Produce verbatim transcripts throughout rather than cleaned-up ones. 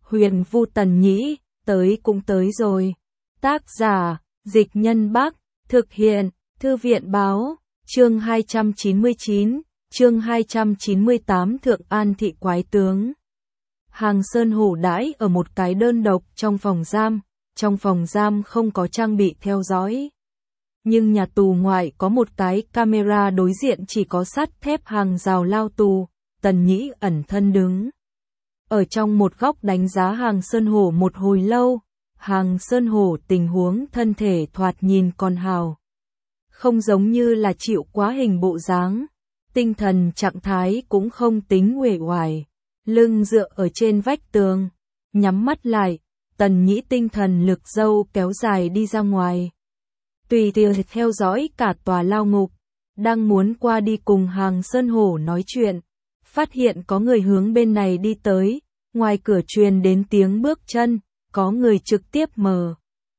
Huyền Vu Tần Nhĩ, tới cũng tới rồi. Tác giả, Dịch Nhân Bắc, thực hiện, Thư viện Báo, chương hai trăm chín mươi chín, chương hai trăm chín mươi tám Thượng An Thị Quái Tướng. Hàng Sơn Hổ đãi ở một cái đơn độc trong phòng giam, trong phòng giam không có trang bị theo dõi. Nhưng nhà tù ngoại có một cái camera đối diện chỉ có sắt thép hàng rào lao tù, Tần Nhĩ ẩn thân đứng. Ở trong một góc đánh giá Hàng Sơn Hổ một hồi lâu, Hàng Sơn Hổ tình huống thân thể thoạt nhìn còn hào. Không giống như là chịu quá hình bộ dáng, tinh thần trạng thái cũng không tính uể oải, lưng dựa ở trên vách tường, nhắm mắt lại, Tần Nhĩ tinh thần lực dâu kéo dài đi ra ngoài. Tùy tiện theo dõi cả tòa lao ngục, đang muốn qua đi cùng Hàng Sơn Hổ nói chuyện, phát hiện có người hướng bên này đi tới, ngoài cửa truyền đến tiếng bước chân, có người trực tiếp mở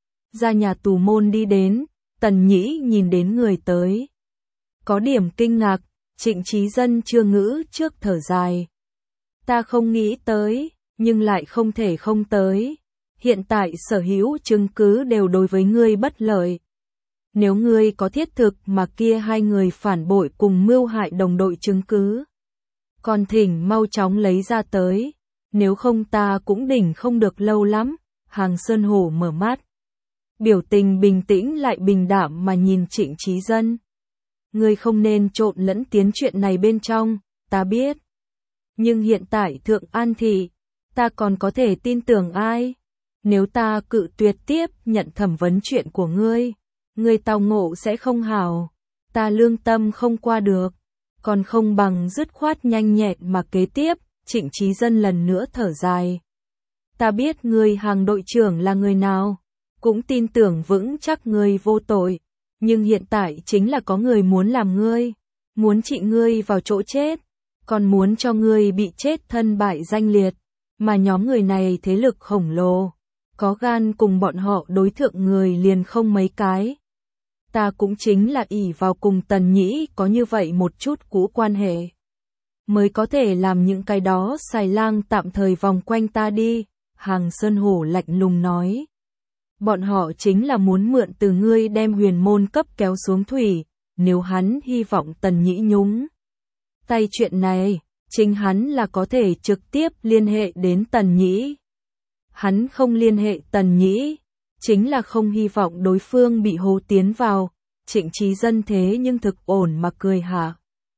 ra nhà tù môn đi đến, Tần Nhĩ nhìn đến người tới. Có điểm kinh ngạc, Trịnh Chí Dân chưa ngữ trước thở dài. Ta không nghĩ tới, nhưng lại không thể không tới. Hiện tại sở hữu chứng cứ đều đối với ngươi bất lợi. Nếu ngươi có thiết thực mà kia hai người phản bội cùng mưu hại đồng đội chứng cứ, còn thỉnh mau chóng lấy ra tới, nếu không ta cũng đỉnh không được lâu lắm. Hàng Sơn Hổ mở mắt, biểu tình bình tĩnh lại bình đạm mà nhìn Trịnh Chí Dân. Ngươi không nên trộn lẫn tiến chuyện này bên trong, ta biết. Nhưng hiện tại Thượng An Thị, ta còn có thể tin tưởng ai? Nếu ta cự tuyệt tiếp nhận thẩm vấn chuyện của ngươi, ngươi tao ngộ sẽ không hảo, ta lương tâm không qua được, còn không bằng dứt khoát nhanh nhẹn mà kế tiếp. Trịnh Chí Dân lần nữa thở dài. Ta biết ngươi Hàng đội trưởng là người nào, cũng tin tưởng vững chắc ngươi vô tội, nhưng hiện tại chính là có người muốn làm ngươi, muốn trị ngươi vào chỗ chết, còn muốn cho ngươi bị chết thân bại danh liệt, mà nhóm người này thế lực khổng lồ, có gan cùng bọn họ đối thượng người liền không mấy cái. Ta cũng chính là ỷ vào cùng Tần Nhĩ có như vậy một chút cũ quan hệ, mới có thể làm những cái đó xài lang tạm thời vòng quanh ta đi. Hàng Sơn Hổ lạnh lùng nói. Bọn họ chính là muốn mượn từ ngươi đem huyền môn cấp kéo xuống thủy, nếu hắn hy vọng Tần Nhĩ nhúng tay chuyện này, chính hắn là có thể trực tiếp liên hệ đến Tần Nhĩ. Hắn không liên hệ Tần Nhĩ, chính là không hy vọng đối phương bị hô tiến vào. Trịnh Chí Dân thế nhưng thực ổn mà cười hạ.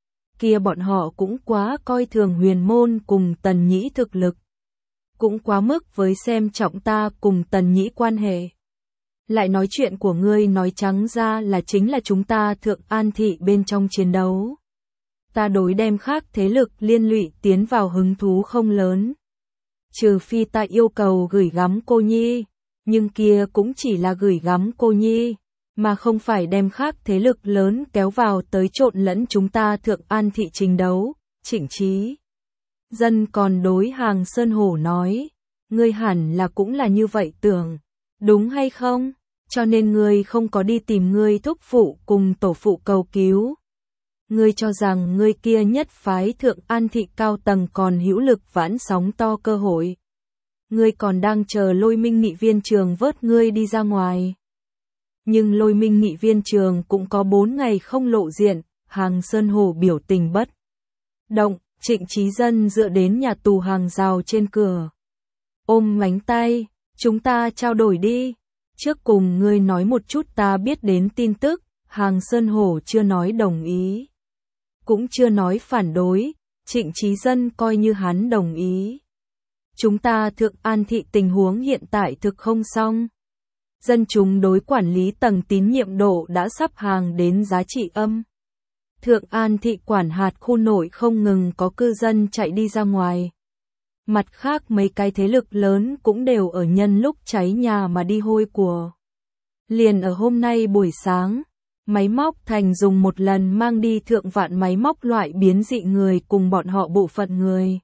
Kia bọn họ cũng quá coi thường huyền môn cùng Tần Nhĩ thực lực. Cũng quá mức với xem trọng ta cùng Tần Nhĩ quan hệ. Lại nói chuyện của ngươi nói trắng ra là chính là chúng ta Thượng An Thị bên trong chiến đấu. Ta đối đem khác thế lực liên lụy tiến vào hứng thú không lớn. Trừ phi ta yêu cầu gửi gắm cô nhi, nhưng kia cũng chỉ là gửi gắm cô nhi, mà không phải đem khác thế lực lớn kéo vào tới trộn lẫn chúng ta Thượng An Thị chiến đấu. Trịnh Chí Dân còn đối Hàng Sơn Hổ nói, ngươi hẳn là cũng là như vậy tưởng, đúng hay không? Cho nên ngươi không có đi tìm ngươi thúc phụ cùng tổ phụ cầu cứu. Ngươi cho rằng ngươi kia nhất phái Thượng An Thị cao tầng còn hữu lực vãn sóng to cơ hội. Ngươi còn đang chờ Lôi Minh nghị viên trường vớt ngươi đi ra ngoài. Nhưng Lôi Minh nghị viên trường cũng có bốn ngày không lộ diện. Hàng Sơn Hổ biểu tình bất động. Trịnh Chí Dân dựa đến nhà tù hàng rào trên cửa, ôm mánh tay, chúng ta trao đổi đi. Trước cùng ngươi nói một chút ta biết đến tin tức. Hàng Sơn Hổ chưa nói đồng ý, cũng chưa nói phản đối. Trịnh Chí Dân coi như hắn đồng ý. Chúng ta Thượng An Thị tình huống hiện tại thực không xong. Dân chúng đối quản lý tầng tín nhiệm độ đã sắp hàng đến giá trị âm. Thượng An Thị quản hạt khu nội không ngừng có cư dân chạy đi ra ngoài. Mặt khác mấy cái thế lực lớn cũng đều ở nhân lúc cháy nhà mà đi hôi của. Liền ở hôm nay buổi sáng, máy móc thành dùng một lần mang đi thượng vạn máy móc loại biến dị người cùng bọn họ bộ phận người.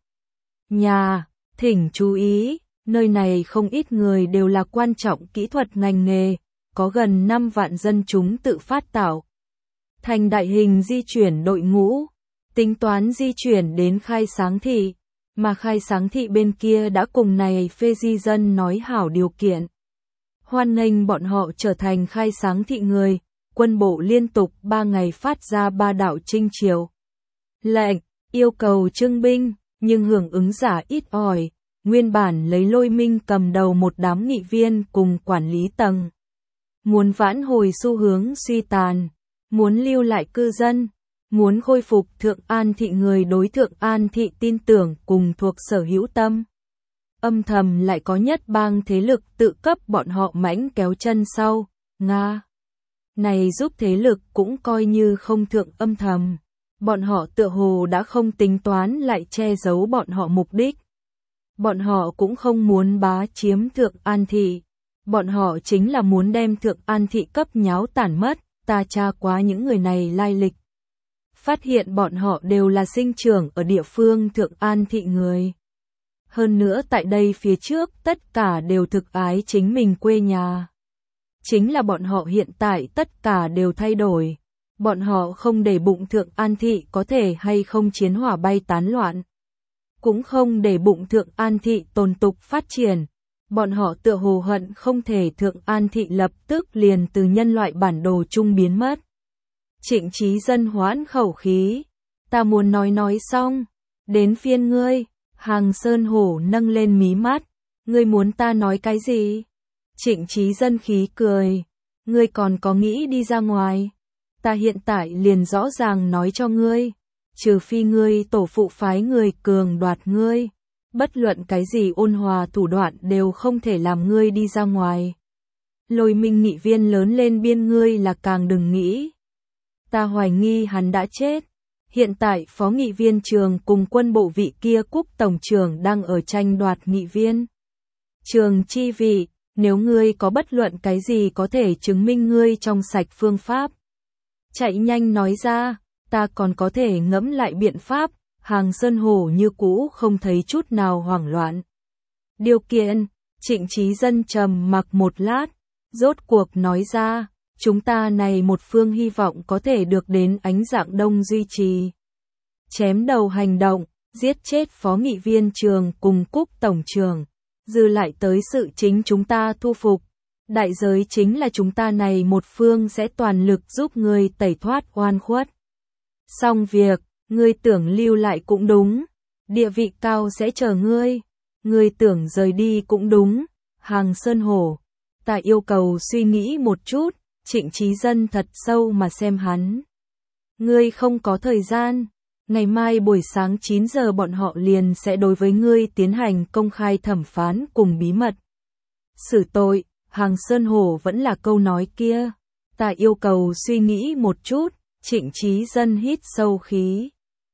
Nhà, thỉnh chú ý, nơi này không ít người đều là quan trọng kỹ thuật ngành nghề, có gần năm vạn dân chúng tự phát tạo thành đại hình di chuyển đội ngũ, tính toán di chuyển đến Khai Sáng Thị. mà khai sáng thị bên kia đã cùng này phê di dân nói hảo điều kiện. Hoan nghênh bọn họ trở thành khai sáng thị người, quân bộ liên tục ba ngày phát ra ba đạo trinh chiều. Lệnh, yêu cầu trưng binh, nhưng hưởng ứng giả ít ỏi, nguyên bản lấy Lôi Minh cầm đầu một đám nghị viên cùng quản lý tầng. Muốn vãn hồi xu hướng suy tàn, muốn lưu lại cư dân, muốn khôi phục Thượng An thị người đối Thượng An thị tin tưởng cùng thuộc sở hữu tâm. Âm thầm lại có nhất bang thế lực tự cấp bọn họ mãnh kéo chân sau, Nga. Này giúp thế lực cũng coi như không thượng âm thầm. Bọn họ tựa hồ đã không tính toán lại che giấu bọn họ mục đích. Bọn họ cũng không muốn bá chiếm Thượng An thị. Bọn họ chính là muốn đem Thượng An thị cấp nháo tản mất, ta tra quá những người này lai lịch. Phát hiện bọn họ đều là sinh trưởng ở địa phương Thượng An thị người. Hơn nữa tại đây phía trước tất cả đều thực ái chính mình quê nhà. Chính là bọn họ hiện tại tất cả đều thay đổi. Bọn họ không để bụng Thượng An thị có thể hay không chiến hỏa bay tán loạn. Cũng không để bụng Thượng An thị tồn tục phát triển. Bọn họ tựa hồ hận không thể Thượng An thị lập tức liền từ nhân loại bản đồ chung biến mất. Trịnh Chí Dân hoãn khẩu khí. Ta muốn nói nói xong. Đến phiên ngươi. Hàng Sơn Hổ nâng lên mí mắt. Ngươi muốn ta nói cái gì? Trịnh Chí Dân khí cười. Ngươi còn có nghĩ đi ra ngoài? Ta hiện tại liền rõ ràng nói cho ngươi. Trừ phi ngươi tổ phụ phái người cường đoạt ngươi. Bất luận cái gì ôn hòa thủ đoạn đều không thể làm ngươi đi ra ngoài. Lôi Minh nghị viên lớn lên biên ngươi là càng đừng nghĩ. Ta hoài nghi hắn đã chết. Hiện tại phó nghị viên trường cùng quân bộ vị kia quốc tổng trưởng đang ở tranh đoạt nghị viên. Trường chi vị, nếu ngươi có bất luận cái gì có thể chứng minh ngươi trong sạch phương pháp. Chạy nhanh nói ra, ta còn có thể ngẫm lại biện pháp. Hàng Sơn Hổ như cũ không thấy chút nào hoảng loạn. Điều kiện, Trịnh Chí Dân trầm mặc một lát, rốt cuộc nói ra, chúng ta này một phương hy vọng có thể được đến Ánh Dạng Đông duy trì. Chém đầu hành động, giết chết phó nghị viên trường cùng Cúc tổng trưởng, dư lại tới sự chính chúng ta thu phục. Đại giới chính là chúng ta này một phương sẽ toàn lực giúp ngươi tẩy thoát oan khuất. Xong việc. Ngươi tưởng lưu lại cũng đúng, địa vị cao sẽ chờ ngươi, ngươi tưởng rời đi cũng đúng, Hàng Sơn Hổ, ta yêu cầu suy nghĩ một chút, Trịnh Chí Dân thật sâu mà xem hắn. Ngươi không có thời gian, ngày mai buổi sáng chín giờ bọn họ liền sẽ đối với ngươi tiến hành công khai thẩm phán cùng bí mật. Xử tội, Hàng Sơn Hổ vẫn là câu nói kia, ta yêu cầu suy nghĩ một chút, Trịnh Chí Dân hít sâu khí.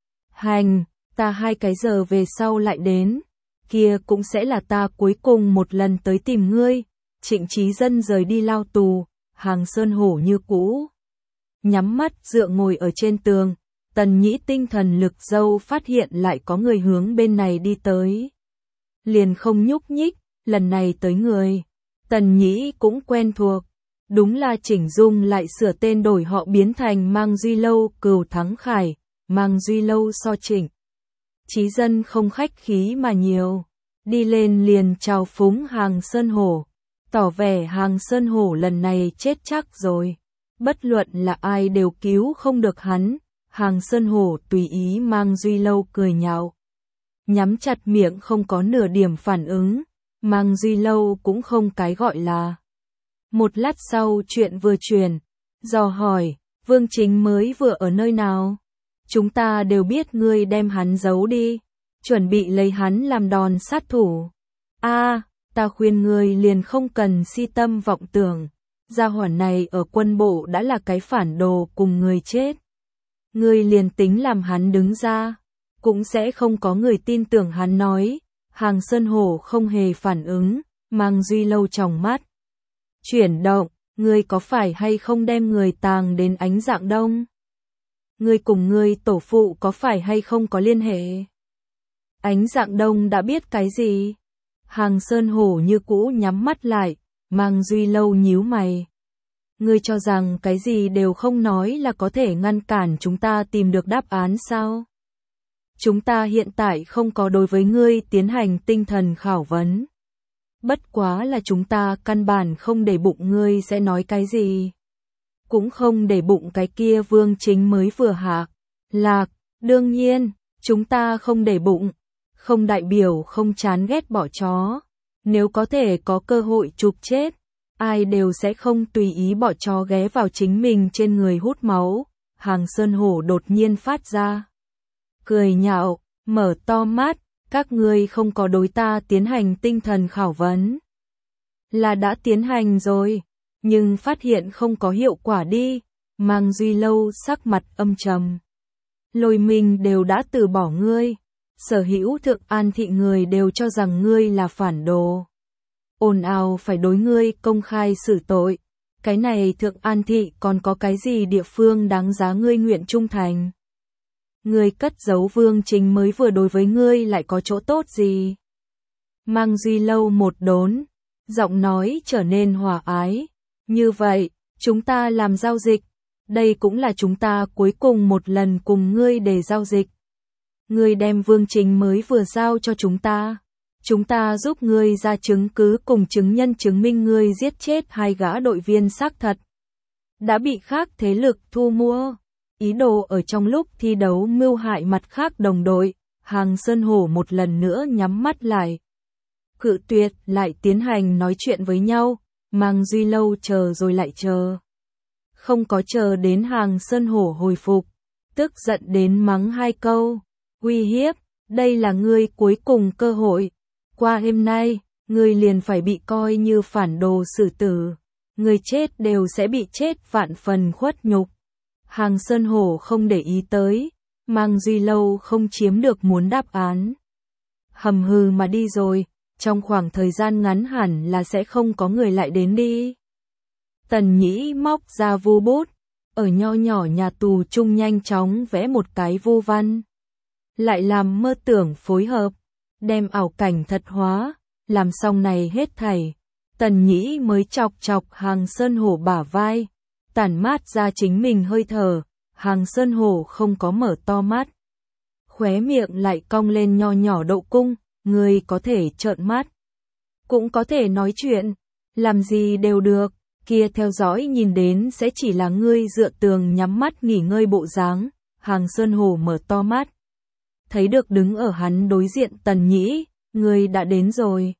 Hành, ta hai cái giờ về sau lại đến, kia cũng sẽ là ta cuối cùng một lần tới tìm ngươi. Trịnh Chí Dân rời đi lao tù, Hàng Sơn Hổ như cũ. Nhắm mắt dựa ngồi ở trên tường, Tần Nhĩ tinh thần lực dâu phát hiện lại có người hướng bên này đi tới. Liền không nhúc nhích, lần này tới người. Tần Nhĩ cũng quen thuộc, đúng là Chỉnh Dung lại sửa tên đổi họ biến thành Mang Duy Lâu Cửu Thắng Khải. Mang Duy Lâu so Trịnh Chí Dân không khách khí mà nhiều, đi lên liền chào phúng Hàng Sơn Hổ, tỏ vẻ Hàng Sơn Hổ lần này chết chắc rồi, bất luận là ai đều cứu không được hắn. Hàng Sơn Hổ tùy ý Mang Duy Lâu cười nhạo, nhắm chặt miệng không có nửa điểm phản ứng, Mang Duy Lâu cũng không cái gọi là. Một lát sau chuyện vừa truyền, dò hỏi, Vương Chính mới vừa ở nơi nào? Chúng ta đều biết ngươi đem hắn giấu đi, chuẩn bị lấy hắn làm đòn sát thủ. A, à, ta khuyên ngươi liền không cần si tâm vọng tưởng, gia hỏa này ở quân bộ đã là cái phản đồ cùng người chết. Ngươi liền tính làm hắn đứng ra, cũng sẽ không có người tin tưởng hắn nói. Hàng Sơn Hổ không hề phản ứng, Mang Duy Lâu tròng mắt chuyển động, ngươi có phải hay không đem người tàng đến Ánh Dạng Đông? Ngươi cùng ngươi tổ phụ có phải hay không có liên hệ? Ánh Dạng Đông đã biết cái gì? Hàng Sơn Hổ như cũ nhắm mắt lại, Mang Duy Lâu nhíu mày. Ngươi cho rằng cái gì đều không nói là có thể ngăn cản chúng ta tìm được đáp án sao? chúng ta hiện tại không có đối với ngươi tiến hành tinh thần khảo vấn. Bất quá là chúng ta căn bản không để bụng ngươi sẽ nói cái gì. Cũng không để bụng cái kia Vương Chính mới vừa hạ lạc, đương nhiên, chúng ta không để bụng, không đại biểu không chán ghét bỏ chó. Nếu có thể có cơ hội chụp chết, ai đều sẽ không tùy ý bỏ chó ghé vào chính mình trên người hút máu. Hàng Sơn Hổ đột nhiên phát ra cười nhạo, mở to mắt, các ngươi không có đối ta tiến hành tinh thần khảo vấn. Là đã tiến hành rồi, nhưng phát hiện không có hiệu quả đi. Mang Duy Lâu sắc mặt âm trầm. Lôi Minh đều đã từ bỏ ngươi. Sở hữu Thượng An thị người đều cho rằng ngươi là phản đồ. Ồn ào phải đối ngươi công khai xử tội. Cái này Thượng An thị còn có cái gì địa phương đáng giá ngươi nguyện trung thành? Ngươi cất giấu Vương Chính mới vừa đối với ngươi lại có chỗ tốt gì? Mang Duy Lâu một đốn, giọng nói trở nên hòa ái. Như vậy, chúng ta làm giao dịch. Đây cũng là chúng ta cuối cùng một lần cùng ngươi để giao dịch. Ngươi đem Vương Chính mới vừa giao cho chúng ta. Chúng ta giúp ngươi ra chứng cứ cùng chứng nhân chứng minh ngươi giết chết hai gã đội viên xác thật. Đã bị khác thế lực thu mua. Ý đồ ở trong lúc thi đấu mưu hại mặt khác đồng đội. Hàng Sơn Hổ một lần nữa nhắm mắt lại. Cự tuyệt lại tiến hành nói chuyện với nhau. Mang Duy Lâu chờ rồi lại chờ. Không có chờ đến Hàng Sơn Hổ hồi phục. Tức giận đến mắng hai câu. Uy hiếp, đây là ngươi cuối cùng cơ hội. Qua hôm nay, ngươi liền phải bị coi như phản đồ xử tử. Ngươi chết đều sẽ bị chết vạn phần khuất nhục. Hàng Sơn Hổ không để ý tới. Mang Duy Lâu không chiếm được muốn đáp án. Hầm hừ mà đi rồi. Trong khoảng thời gian ngắn hẳn là sẽ không có người lại đến đi. Tần Nhĩ móc ra vu bút, ở nho nhỏ nhà tù chung nhanh chóng vẽ một cái vu văn. Lại làm mơ tưởng phối hợp, đem ảo cảnh thật hóa, làm xong này hết thảy. Tần Nhĩ mới chọc chọc Hàng Sơn Hổ bả vai, tản mát ra chính mình hơi thở. Hàng Sơn Hổ không có mở to mắt. Khóe miệng lại cong lên nho nhỏ độ cung. Ngươi có thể trợn mắt, cũng có thể nói chuyện, làm gì đều được, kia theo dõi nhìn đến sẽ chỉ là ngươi dựa tường nhắm mắt nghỉ ngơi bộ dáng. Hàng Sơn Hổ mở to mắt, thấy được đứng ở hắn đối diện Tần Nhĩ, ngươi đã đến rồi.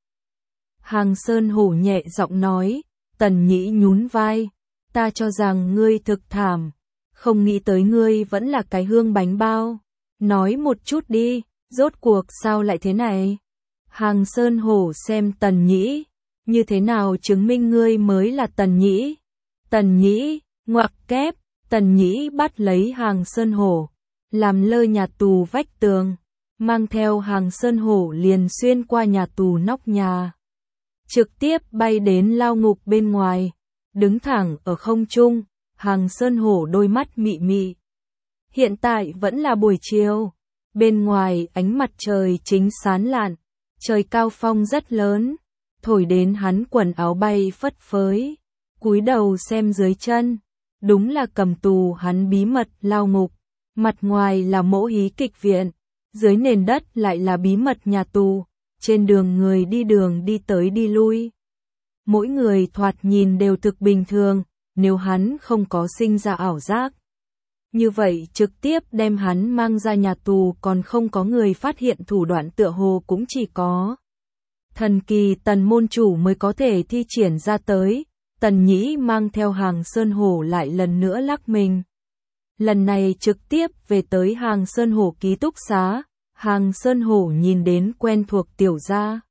Hàng Sơn Hổ nhẹ giọng nói. Tần Nhĩ nhún vai, ta cho rằng ngươi thực thảm, không nghĩ tới ngươi vẫn là cái hương bánh bao, nói một chút đi. Rốt cuộc sao lại thế này? Hàng Sơn Hổ xem Tần Nhĩ, như thế nào chứng minh ngươi mới là Tần Nhĩ? Tần Nhĩ, ngoặc kép, Tần Nhĩ bắt lấy Hàng Sơn Hổ, làm lơ nhà tù vách tường, mang theo Hàng Sơn Hổ liền xuyên qua nhà tù nóc nhà. Trực tiếp bay đến lao ngục bên ngoài, đứng thẳng ở không trung, Hàng Sơn Hổ đôi mắt mị mị. Hiện tại vẫn là buổi chiều. Bên ngoài ánh mặt trời chính sáng lạn, trời cao phong rất lớn, thổi đến hắn quần áo bay phất phới, cúi đầu xem dưới chân, đúng là cầm tù hắn bí mật lao ngục, mặt ngoài là mỗ hí kịch viện, dưới nền đất lại là bí mật nhà tù, trên đường người đi đường đi tới đi lui. Mỗi người thoạt nhìn đều thực bình thường, nếu hắn không có sinh ra ảo giác. Như vậy trực tiếp đem hắn mang ra nhà tù còn không có người phát hiện thủ đoạn tựa hồ cũng chỉ có thần kỳ Tần môn chủ mới có thể thi triển ra tới. Tần Nhĩ mang theo Hàng Sơn Hổ lại lần nữa lắc mình. Lần này trực tiếp về tới Hàng Sơn Hổ ký túc xá. Hàng Sơn Hổ nhìn đến quen thuộc tiểu gia,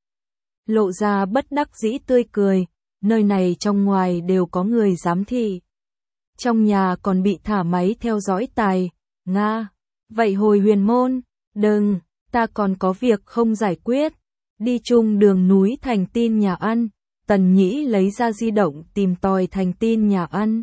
lộ ra bất đắc dĩ tươi cười. Nơi này trong ngoài đều có người giám thị. Trong nhà còn bị thả máy theo dõi tài, Nga. Vậy hồi Huyền Môn, đừng, ta còn có việc không giải quyết. Đi chung đường núi thành tin nhà ăn, Tần Nhĩ lấy ra di động tìm tòi thành tin nhà ăn.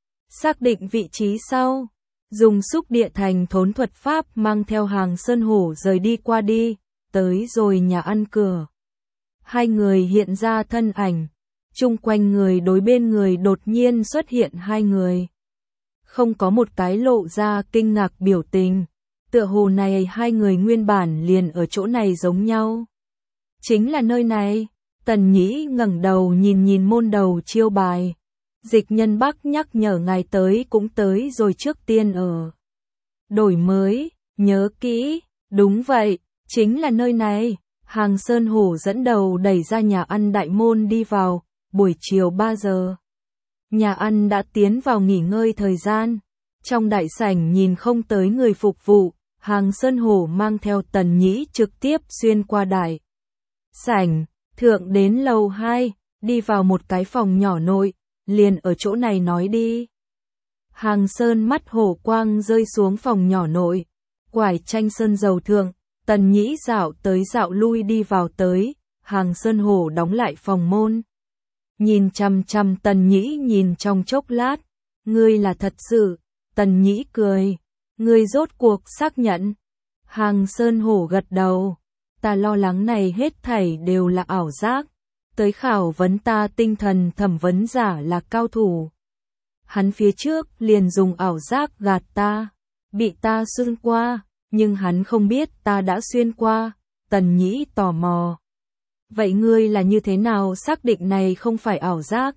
Xác định vị trí sau, dùng xúc địa thành thốn thuật pháp mang theo Hàng Sơn Hổ rời đi qua đi, tới rồi nhà ăn cửa. Hai người hiện ra thân ảnh. Chung quanh người đối bên người đột nhiên xuất hiện hai người. Không có một cái lộ ra kinh ngạc biểu tình. Tựa hồ này hai người nguyên bản liền ở chỗ này giống nhau. Chính là nơi này. Tần Nhĩ ngẩng đầu nhìn nhìn môn đầu chiêu bài. Dịch Nhân Bắc nhắc nhở ngài tới cũng tới rồi, trước tiên ở. Đổi mới, nhớ kỹ, đúng vậy, chính là nơi này. Hàng Sơn Hổ dẫn đầu đẩy ra nhà ăn đại môn đi vào, buổi chiều ba giờ. Nhà ăn đã tiến vào nghỉ ngơi thời gian. Trong đại sảnh nhìn không tới người phục vụ, Hàng Sơn Hổ mang theo Tần Nhĩ trực tiếp xuyên qua đại sảnh, thượng đến lầu hai, đi vào một cái phòng nhỏ nội, liền ở chỗ này nói đi. Hàng Sơn mắt hổ quang rơi xuống phòng nhỏ nội, quải tranh sơn dầu thượng, Tần Nhĩ dạo tới dạo lui đi vào tới, Hàng Sơn Hổ đóng lại phòng môn. Nhìn chằm chằm Tần Nhĩ nhìn trong chốc lát, ngươi là thật sự, Tần Nhĩ cười, ngươi rốt cuộc xác nhận. Hàng Sơn Hổ gật đầu, ta lo lắng này hết thảy đều là ảo giác, tới khảo vấn ta tinh thần thẩm vấn giả là cao thủ. Hắn phía trước liền dùng ảo giác gạt ta, bị ta xuyên qua, nhưng hắn không biết ta đã xuyên qua. Tần Nhĩ tò mò. Vậy ngươi là như thế nào xác định này không phải ảo giác?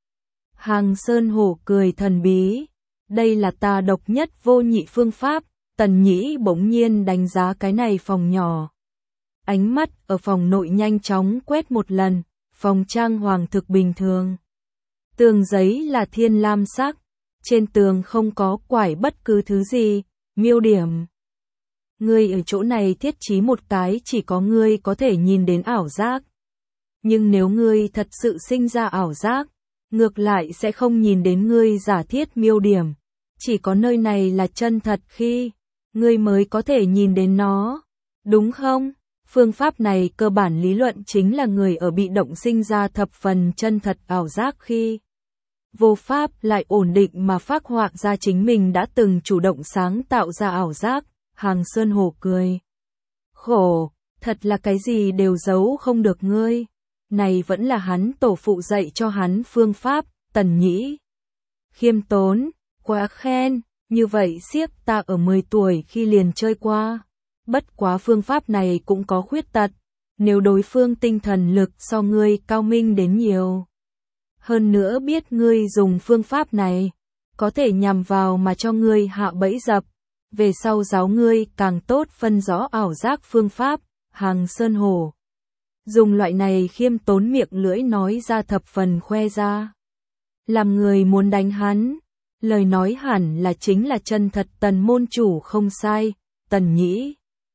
Hàng Sơn Hổ cười thần bí. Đây là ta độc nhất vô nhị phương pháp. Tần Nhĩ bỗng nhiên đánh giá cái này phòng nhỏ. Ánh mắt ở phòng nội nhanh chóng quét một lần, phòng trang hoàng thực bình thường. Tường giấy là thiên lam sắc, trên tường không có quải bất cứ thứ gì, miêu điểm. Ngươi ở chỗ này thiết trí một cái chỉ có ngươi có thể nhìn đến ảo giác. Nhưng nếu ngươi thật sự sinh ra ảo giác, ngược lại sẽ không nhìn đến ngươi giả thiết miêu điểm. Chỉ có nơi này là chân thật khi ngươi mới có thể nhìn đến nó, đúng không? Phương pháp này cơ bản lý luận chính là người ở bị động sinh ra thập phần chân thật ảo giác khi vô pháp lại ổn định mà phác họa ra chính mình đã từng chủ động sáng tạo ra ảo giác. Hàng Sơn Hổ cười khổ, thật là cái gì đều giấu không được ngươi. Này vẫn là hắn tổ phụ dạy cho hắn phương pháp. Tần Nhĩ khiêm tốn, quá khen, như vậy siếc ta ở mười tuổi khi liền chơi qua. Bất quá phương pháp này cũng có khuyết tật, nếu đối phương tinh thần lực so ngươi cao minh đến nhiều. Hơn nữa biết ngươi dùng phương pháp này, có thể nhằm vào mà cho ngươi hạ bẫy dập. Về sau giáo ngươi càng tốt phân rõ ảo giác phương pháp. Hàng Sơn Hổ dùng loại này khiêm tốn miệng lưỡi nói ra thập phần khoe ra. Làm người muốn đánh hắn, lời nói hẳn là chính là chân thật. Tần môn chủ không sai. Tần Nhĩ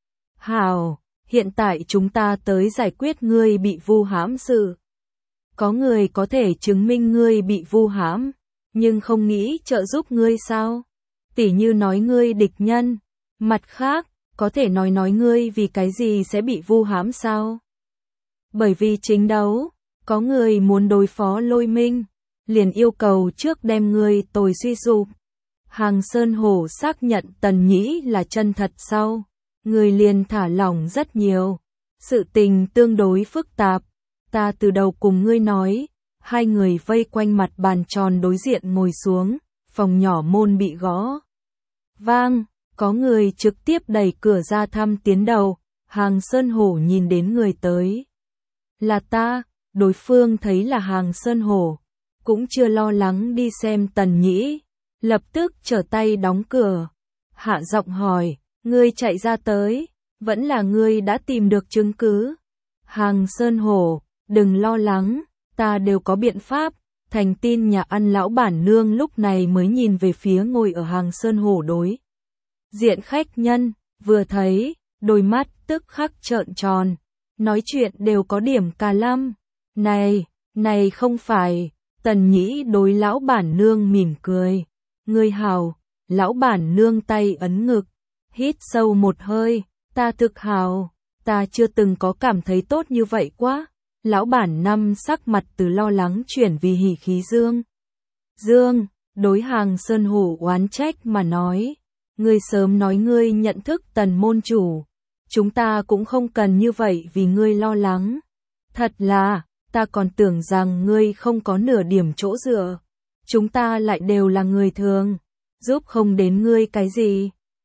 hào, hiện tại chúng ta tới giải quyết ngươi bị vu hãm sự. Có người có thể chứng minh ngươi bị vu hãm, nhưng không nghĩ trợ giúp ngươi sao? Tỉ như nói ngươi địch nhân. Mặt khác, có thể nói nói ngươi vì cái gì sẽ bị vu hãm sao? Bởi vì chính đấu, có người muốn đối phó Lôi Minh, liền yêu cầu trước đem ngươi tồi suy sụp. Hàng Sơn Hổ xác nhận Tần Nhĩ là chân thật sau, người liền thả lỏng rất nhiều. Sự tình tương đối phức tạp, ta từ đầu cùng ngươi nói. Hai người vây quanh mặt bàn tròn đối diện ngồi xuống, phòng nhỏ môn bị gõ vang, có người trực tiếp đẩy cửa ra thăm tiến đầu. Hàng Sơn Hổ nhìn đến người tới là ta, đối phương thấy là Hàng Sơn Hổ, cũng chưa lo lắng đi xem Tần Nhĩ, lập tức trở tay đóng cửa, hạ giọng hỏi, ngươi chạy ra tới, vẫn là ngươi đã tìm được chứng cứ? Hàng Sơn Hổ, đừng lo lắng, ta đều có biện pháp. Thành tin nhà ăn lão bản nương lúc này mới nhìn về phía ngồi ở Hàng Sơn Hổ đối diện khách nhân, vừa thấy, đôi mắt tức khắc trợn tròn, nói chuyện đều có điểm cà lăm. Này, này không phải. Tần Nhĩ đối lão bản nương mỉm cười, ngươi hào. Lão bản nương tay ấn ngực, hít sâu một hơi, ta thực hào, ta chưa từng có cảm thấy tốt như vậy quá. Lão bản năm sắc mặt từ lo lắng chuyển vì hỉ khí dương. Dương, đối Hàng Sơn Hổ oán trách mà nói, ngươi sớm nói ngươi nhận thức Tần môn chủ, chúng ta cũng không cần như vậy vì ngươi lo lắng. Thật là, ta còn tưởng rằng ngươi không có nửa điểm chỗ dựa. Chúng ta lại đều là người thường, giúp không đến ngươi cái gì.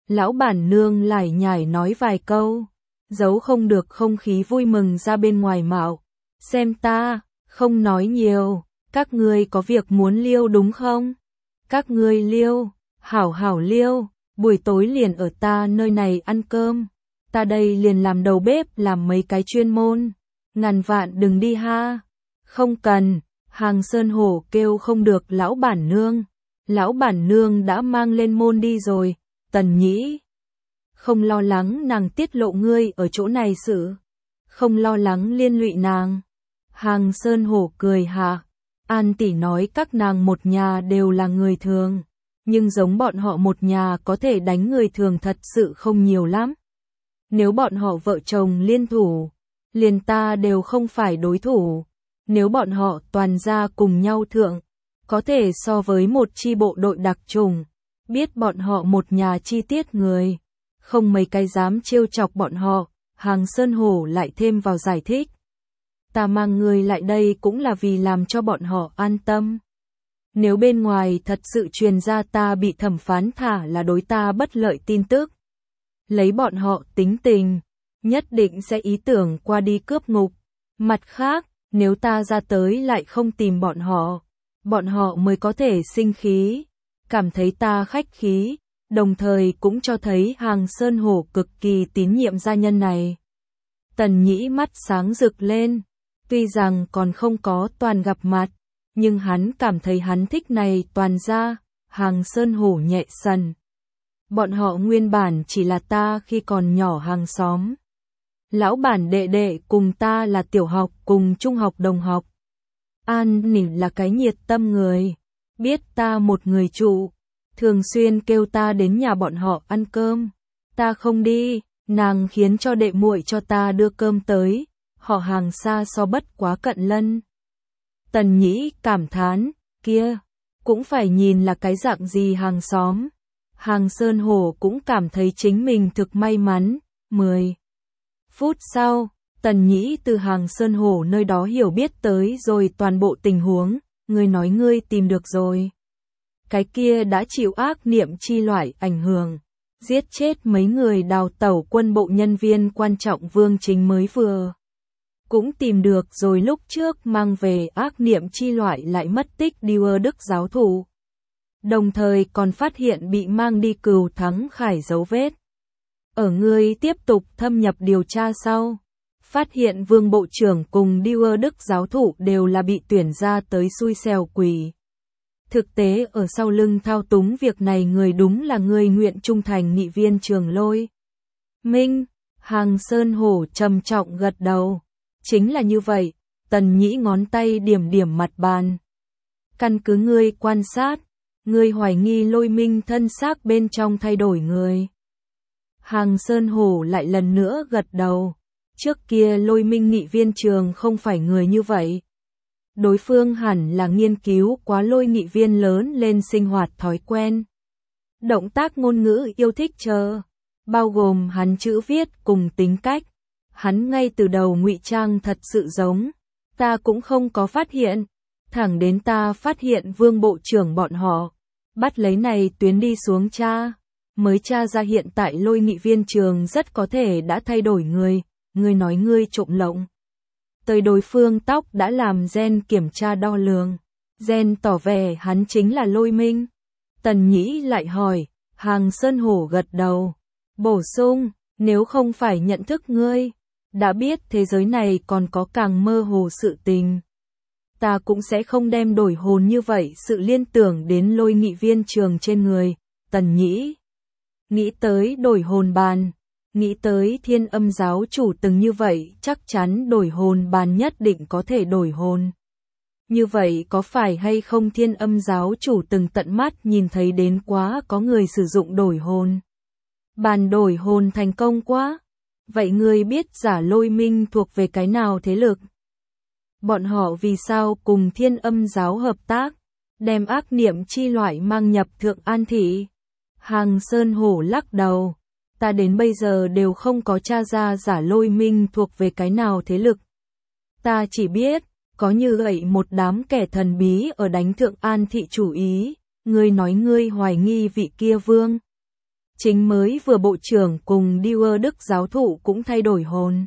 Lão bản nương lải nhải nói vài câu, giấu không được không khí vui mừng ra bên ngoài mạo. Xem ta, không nói nhiều, các ngươi có việc muốn liêu đúng không? Các ngươi liêu, hảo hảo liêu, buổi tối liền ở ta nơi này ăn cơm. Ta đây liền làm đầu bếp làm mấy cái chuyên môn. Ngàn vạn đừng đi ha. Không cần, Hàng Sơn Hổ kêu không được lão bản nương. Lão bản nương đã mang lên môn đi rồi, Tần Nhĩ. Không lo lắng nàng tiết lộ ngươi ở chỗ này sự. Không lo lắng liên lụy nàng. Hàng Sơn Hổ cười hạ. An tỷ nói các nàng một nhà đều là người thường. Nhưng giống bọn họ một nhà có thể đánh người thường thật sự không nhiều lắm. Nếu bọn họ vợ chồng liên thủ, liền ta đều không phải đối thủ. Nếu bọn họ toàn ra cùng nhau thượng, có thể so với một chi bộ đội đặc chủng. Biết bọn họ một nhà chi tiết người, không mấy cái dám trêu chọc bọn họ. Hàng Sơn Hổ lại thêm vào giải thích. Ta mang người lại đây cũng là vì làm cho bọn họ an tâm. Nếu bên ngoài thật sự truyền ra ta bị thẩm phán thả là đối ta bất lợi tin tức. Lấy bọn họ tính tình, nhất định sẽ ý tưởng qua đi cướp ngục. Mặt khác, nếu ta ra tới lại không tìm bọn họ, bọn họ mới có thể sinh khí, cảm thấy ta khách khí, đồng thời cũng cho thấy Hàng Sơn Hổ cực kỳ tín nhiệm gia nhân này. Tần Nhĩ mắt sáng rực lên, tuy rằng còn không có toàn gặp mặt, nhưng hắn cảm thấy hắn thích này toàn ra. Hàng Sơn Hổ nhẹ sần. Bọn họ nguyên bản chỉ là ta khi còn nhỏ hàng xóm. Lão bản đệ đệ cùng ta là tiểu học cùng trung học đồng học. An Nỉ là cái nhiệt tâm người, biết ta một người trụ, thường xuyên kêu ta đến nhà bọn họ ăn cơm. Ta không đi, nàng khiến cho đệ muội cho ta đưa cơm tới, họ Hàng xa so bất quá cận lân. Tần Nhĩ cảm thán, kia, cũng phải nhìn là cái dạng gì hàng xóm. Hàng Sơn Hổ cũng cảm thấy chính mình thực may mắn. Mười phút sau, Tần Nhĩ từ Hàng Sơn Hổ nơi đó hiểu biết tới rồi toàn bộ tình huống. Ngươi nói ngươi tìm được rồi. Cái kia đã chịu ác niệm chi loại ảnh hưởng, giết chết mấy người đào tẩu quân bộ nhân viên quan trọng Vương Chính mới vừa. Cũng tìm được rồi, lúc trước mang về ác niệm chi loại lại mất tích Điêu Đức giáo thủ. Đồng thời còn phát hiện bị mang đi Cừu Thắng Khải dấu vết. Ở ngươi tiếp tục thâm nhập điều tra sau, phát hiện Vương Bộ trưởng cùng Điêu Đức giáo thủ đều là bị tuyển ra tới xui xẻo quỷ. Thực tế ở sau lưng thao túng việc này người đúng là người nguyện trung thành nghị viên Trường Lôi. Minh, Hàng Sơn Hổ trầm trọng gật đầu. Chính là như vậy, Tần Nhĩ ngón tay điểm điểm mặt bàn. Căn cứ ngươi quan sát, ngươi hoài nghi Lôi Minh thân xác bên trong thay đổi người. Hàng Sơn Hổ lại lần nữa gật đầu. Trước kia Lôi Minh nghị viên trường không phải người như vậy. Đối phương hẳn là nghiên cứu quá Lôi nghị viên lớn lên sinh hoạt thói quen. Động tác ngôn ngữ yêu thích chờ, bao gồm hắn chữ viết cùng tính cách. Hắn ngay từ đầu ngụy trang thật sự giống, ta cũng không có phát hiện, thẳng đến ta phát hiện Vương Bộ trưởng bọn họ, bắt lấy này tuyến đi xuống tra, mới tra ra hiện tại Lôi nghị viên trường rất có thể đã thay đổi người, ngươi nói ngươi trộm lộng. Tới đối phương tóc đã làm gen kiểm tra đo lường, gen tỏ vẻ hắn chính là Lôi Minh. Tần Nhĩ lại hỏi, Hàng Sơn Hổ gật đầu, bổ sung, nếu không phải nhận thức ngươi, đã biết thế giới này còn có càng mơ hồ sự tình. Ta cũng sẽ không đem đổi hồn như vậy sự liên tưởng đến Lôi nghị viên trường trên người. Tần Nhĩ nghĩ tới đổi hồn bàn, nghĩ tới Thiên Âm giáo chủ từng như vậy, chắc chắn đổi hồn bàn nhất định có thể đổi hồn. Như vậy có phải hay không Thiên Âm giáo chủ từng tận mắt nhìn thấy đến quá có người sử dụng đổi hồn? Bàn đổi hồn thành công quá. Vậy ngươi biết giả Lôi Minh thuộc về cái nào thế lực? Bọn họ vì sao cùng Thiên Âm giáo hợp tác, đem ác niệm chi loại mang nhập Thượng An Thị? Hàng Sơn Hổ lắc đầu, ta đến bây giờ đều không có tra ra giả Lôi Minh thuộc về cái nào thế lực. Ta chỉ biết, có như vậy một đám kẻ thần bí ở đánh Thượng An Thị chủ ý, ngươi nói ngươi hoài nghi vị kia vương Chính mới vừa bộ trưởng cùng Điêu Đức giáo thụ cũng thay đổi hồn.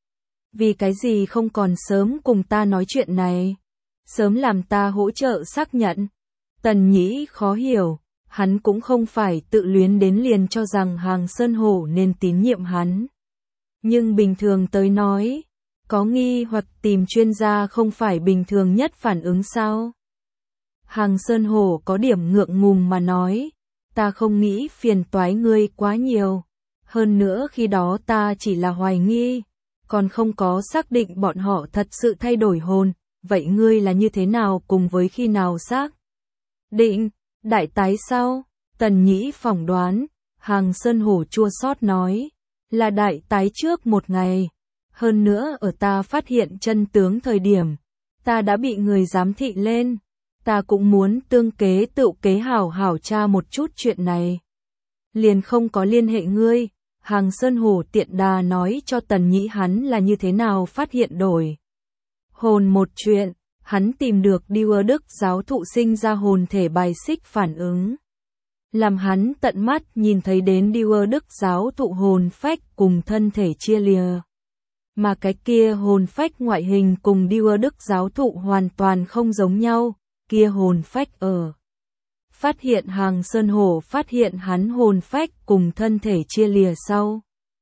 Vì cái gì không còn sớm cùng ta nói chuyện này? Sớm làm ta hỗ trợ xác nhận. Tần Nhĩ khó hiểu, hắn cũng không phải tự luyến đến liền cho rằng Hàng Sơn Hổ nên tín nhiệm hắn. Nhưng bình thường tới nói, có nghi hoặc tìm chuyên gia không phải bình thường nhất phản ứng sao? Hàng Sơn Hổ có điểm ngượng ngùng mà nói, ta không nghĩ phiền toái ngươi quá nhiều. Hơn nữa khi đó ta chỉ là hoài nghi, còn không có xác định bọn họ thật sự thay đổi hồn. Vậy ngươi là như thế nào cùng với khi nào xác định? Đại tái sao? Tần Nhĩ phỏng đoán, Hàng Sơn Hổ chua xót nói, là đại tái trước một ngày. Hơn nữa ở ta phát hiện chân tướng thời điểm, ta đã bị người giám thị lên. Ta cũng muốn tương kế tự kế hảo hảo tra một chút chuyện này. Liền không có liên hệ ngươi. Hàng Sơn Hổ tiện đà nói cho Tần Nhĩ hắn là như thế nào phát hiện đổi hồn một chuyện. Hắn tìm được Điêu Đức giáo thụ sinh ra hồn thể bài xích phản ứng. Làm hắn tận mắt nhìn thấy đến Điêu Đức giáo thụ hồn phách cùng thân thể chia lìa. Mà cái kia hồn phách ngoại hình cùng Điêu Đức giáo thụ hoàn toàn không giống nhau. Kia hồn phách ở. Phát hiện Hàng Sơn Hổ phát hiện hắn hồn phách cùng thân thể chia lìa sau.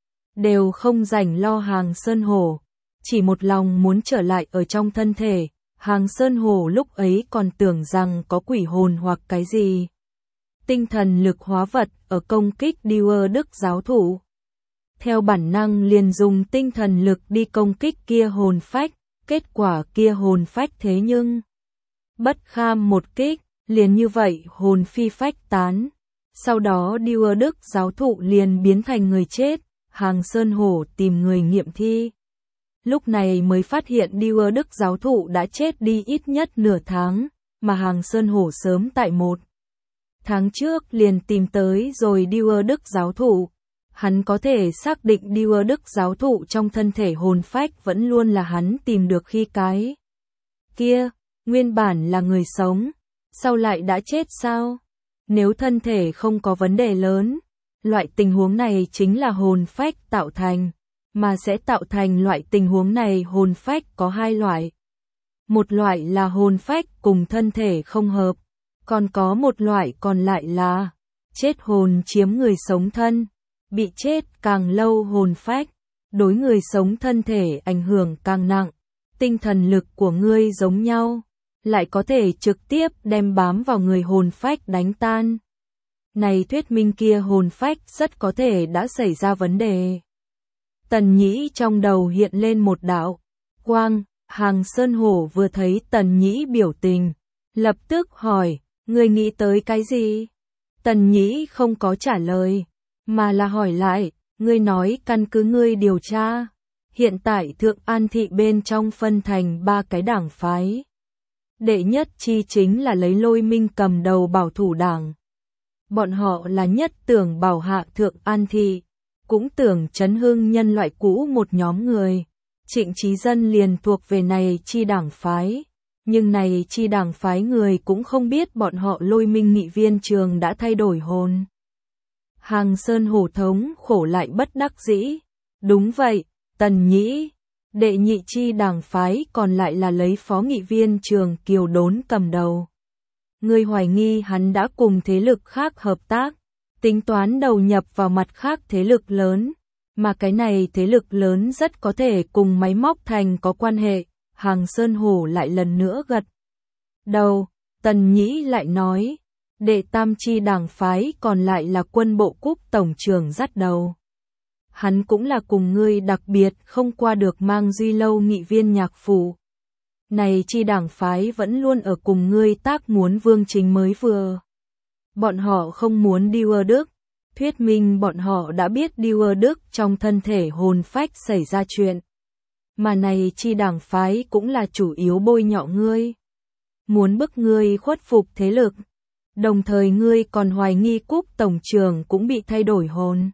Đều không rảnh lo Hàng Sơn Hổ. Chỉ một lòng muốn trở lại ở trong thân thể. Hàng Sơn Hổ lúc ấy còn tưởng rằng có quỷ hồn hoặc cái gì. Tinh thần lực hóa vật ở công kích Điêu Đức giáo thụ. Theo bản năng liền dùng tinh thần lực đi công kích kia hồn phách. Kết quả kia hồn phách thế nhưng bất kham một kích, liền như vậy hồn phi phách tán. Sau đó Điêu Đức giáo thụ liền biến thành người chết. Hàng Sơn Hổ tìm người nghiệm thi. Lúc này mới phát hiện Điêu Đức giáo thụ đã chết đi ít nhất nửa tháng, mà Hàng Sơn Hổ sớm tại một tháng trước liền tìm tới rồi Điêu Đức giáo thụ. Hắn có thể xác định Điêu Đức giáo thụ trong thân thể hồn phách vẫn luôn là hắn tìm được khi cái kia, nguyên bản là người sống, sau lại đã chết sao? Nếu thân thể không có vấn đề lớn, loại tình huống này chính là hồn phách tạo thành. Mà sẽ tạo thành loại tình huống này hồn phách có hai loại. Một loại là hồn phách cùng thân thể không hợp, còn có một loại còn lại là chết hồn chiếm người sống thân, bị chết càng lâu hồn phách, đối người sống thân thể ảnh hưởng càng nặng, tinh thần lực của ngươi giống nhau, lại có thể trực tiếp đem bám vào người hồn phách đánh tan. Này thuyết minh kia hồn phách rất có thể đã xảy ra vấn đề. Tần Nhĩ trong đầu hiện lên một đạo quang, Hàng Sơn Hổ vừa thấy Tần Nhĩ biểu tình, lập tức hỏi, ngươi nghĩ tới cái gì? Tần Nhĩ không có trả lời, mà là hỏi lại, ngươi nói căn cứ ngươi điều tra, hiện tại Thượng An Thị bên trong phân thành ba cái đảng phái. Đệ nhất chi chính là lấy Lôi Minh cầm đầu bảo thủ đảng. Bọn họ là nhất tưởng bảo hạ Thượng An Thị. Cũng tưởng chấn hưng nhân loại cũ một nhóm người. Trịnh Chí Dân liền thuộc về này chi đảng phái. Nhưng này chi đảng phái người cũng không biết bọn họ Lôi Minh nghị viên trường đã thay đổi hồn. Hàng Sơn Hổ thống khổ lại bất đắc dĩ. Đúng vậy, Tần Nhĩ. Đệ nhị chi đảng phái còn lại là lấy phó nghị viên trường Kiều Đốn cầm đầu. Người hoài nghi hắn đã cùng thế lực khác hợp tác. Tính toán đầu nhập vào mặt khác thế lực lớn, mà cái này thế lực lớn rất có thể cùng máy móc thành có quan hệ. Hàng Sơn Hổ lại lần nữa gật đầu. Tần Nhĩ lại nói, đệ tam chi đảng phái còn lại là quân bộ Cúc tổng trưởng dắt đầu. Hắn cũng là cùng ngươi đặc biệt không qua được Mang Duy Lâu nghị viên Nhạc Phủ. Này chi đảng phái vẫn luôn ở cùng ngươi tác muốn vương chính mới vừa. Bọn họ không muốn Điêu Đức, thuyết minh bọn họ đã biết Điêu Đức trong thân thể hồn phách xảy ra chuyện. Mà này chi đảng phái cũng là chủ yếu bôi nhọ ngươi. Muốn bức ngươi khuất phục thế lực. Đồng thời ngươi còn hoài nghi Cúc tổng trưởng cũng bị thay đổi hồn.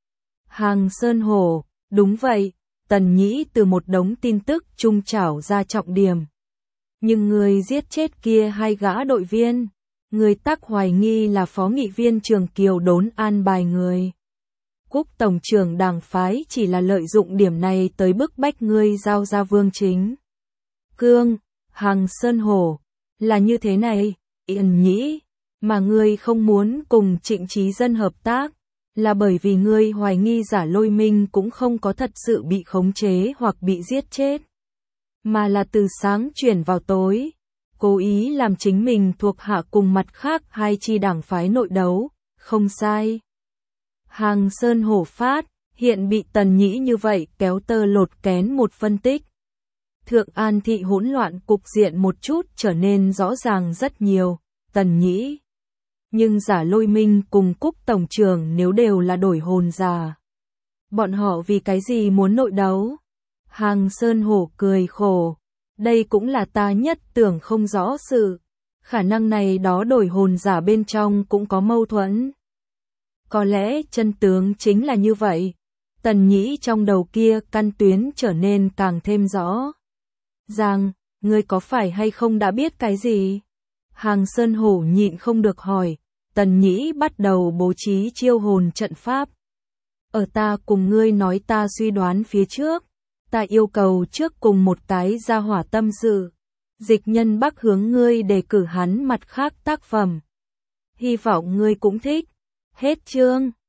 Hàng Sơn Hổ, đúng vậy, Tần Nhĩ từ một đống tin tức trung trảo ra trọng điểm. Nhưng ngươi giết chết kia hai gã đội viên. người tác hoài nghi là phó nghị viên Trường Kiều đốn an bài người. Cúc tổng trưởng đảng phái chỉ là lợi dụng điểm này tới bức bách ngươi giao ra Vương Chính Cương, Hằng Sơn Hổ. Là như thế này, Yên Nhĩ, mà ngươi không muốn cùng Trịnh Chí Dân hợp tác, là bởi vì ngươi hoài nghi Giả Lôi Minh cũng không có thật sự bị khống chế hoặc bị giết chết, mà là từ sáng chuyển vào tối, cố ý làm chính mình thuộc hạ cùng mặt khác hai chi đảng phái nội đấu, không sai. Hằng Sơn Hổ phát, hiện bị Tần Nhĩ như vậy kéo tơ lột kén một phân tích. Thượng An thị hỗn loạn cục diện một chút trở nên rõ ràng rất nhiều, Tần Nhĩ. Nhưng Giả Lôi Minh cùng Cúc tổng trưởng nếu đều là đổi hồn giả, bọn họ vì cái gì muốn nội đấu? Hằng Sơn Hổ cười khổ, đây cũng là ta nhất tưởng không rõ sự, khả năng này đó đổi hồn giả bên trong cũng có mâu thuẫn. Có lẽ chân tướng chính là như vậy. Tần Nhĩ trong đầu kia căn tuyến trở nên càng thêm rõ. Rằng, ngươi có phải hay không đã biết cái gì? Hằng Sơn Hổ nhịn không được hỏi. Tần Nhĩ bắt đầu bố trí chiêu hồn trận pháp. Ở ta cùng ngươi nói ta suy đoán phía trước, ta yêu cầu trước cùng một cái gia hỏa tâm sự. Dịch Nhân Bắc hướng ngươi đề cử hắn mặt khác tác phẩm. Hy vọng ngươi cũng thích. Hết chương.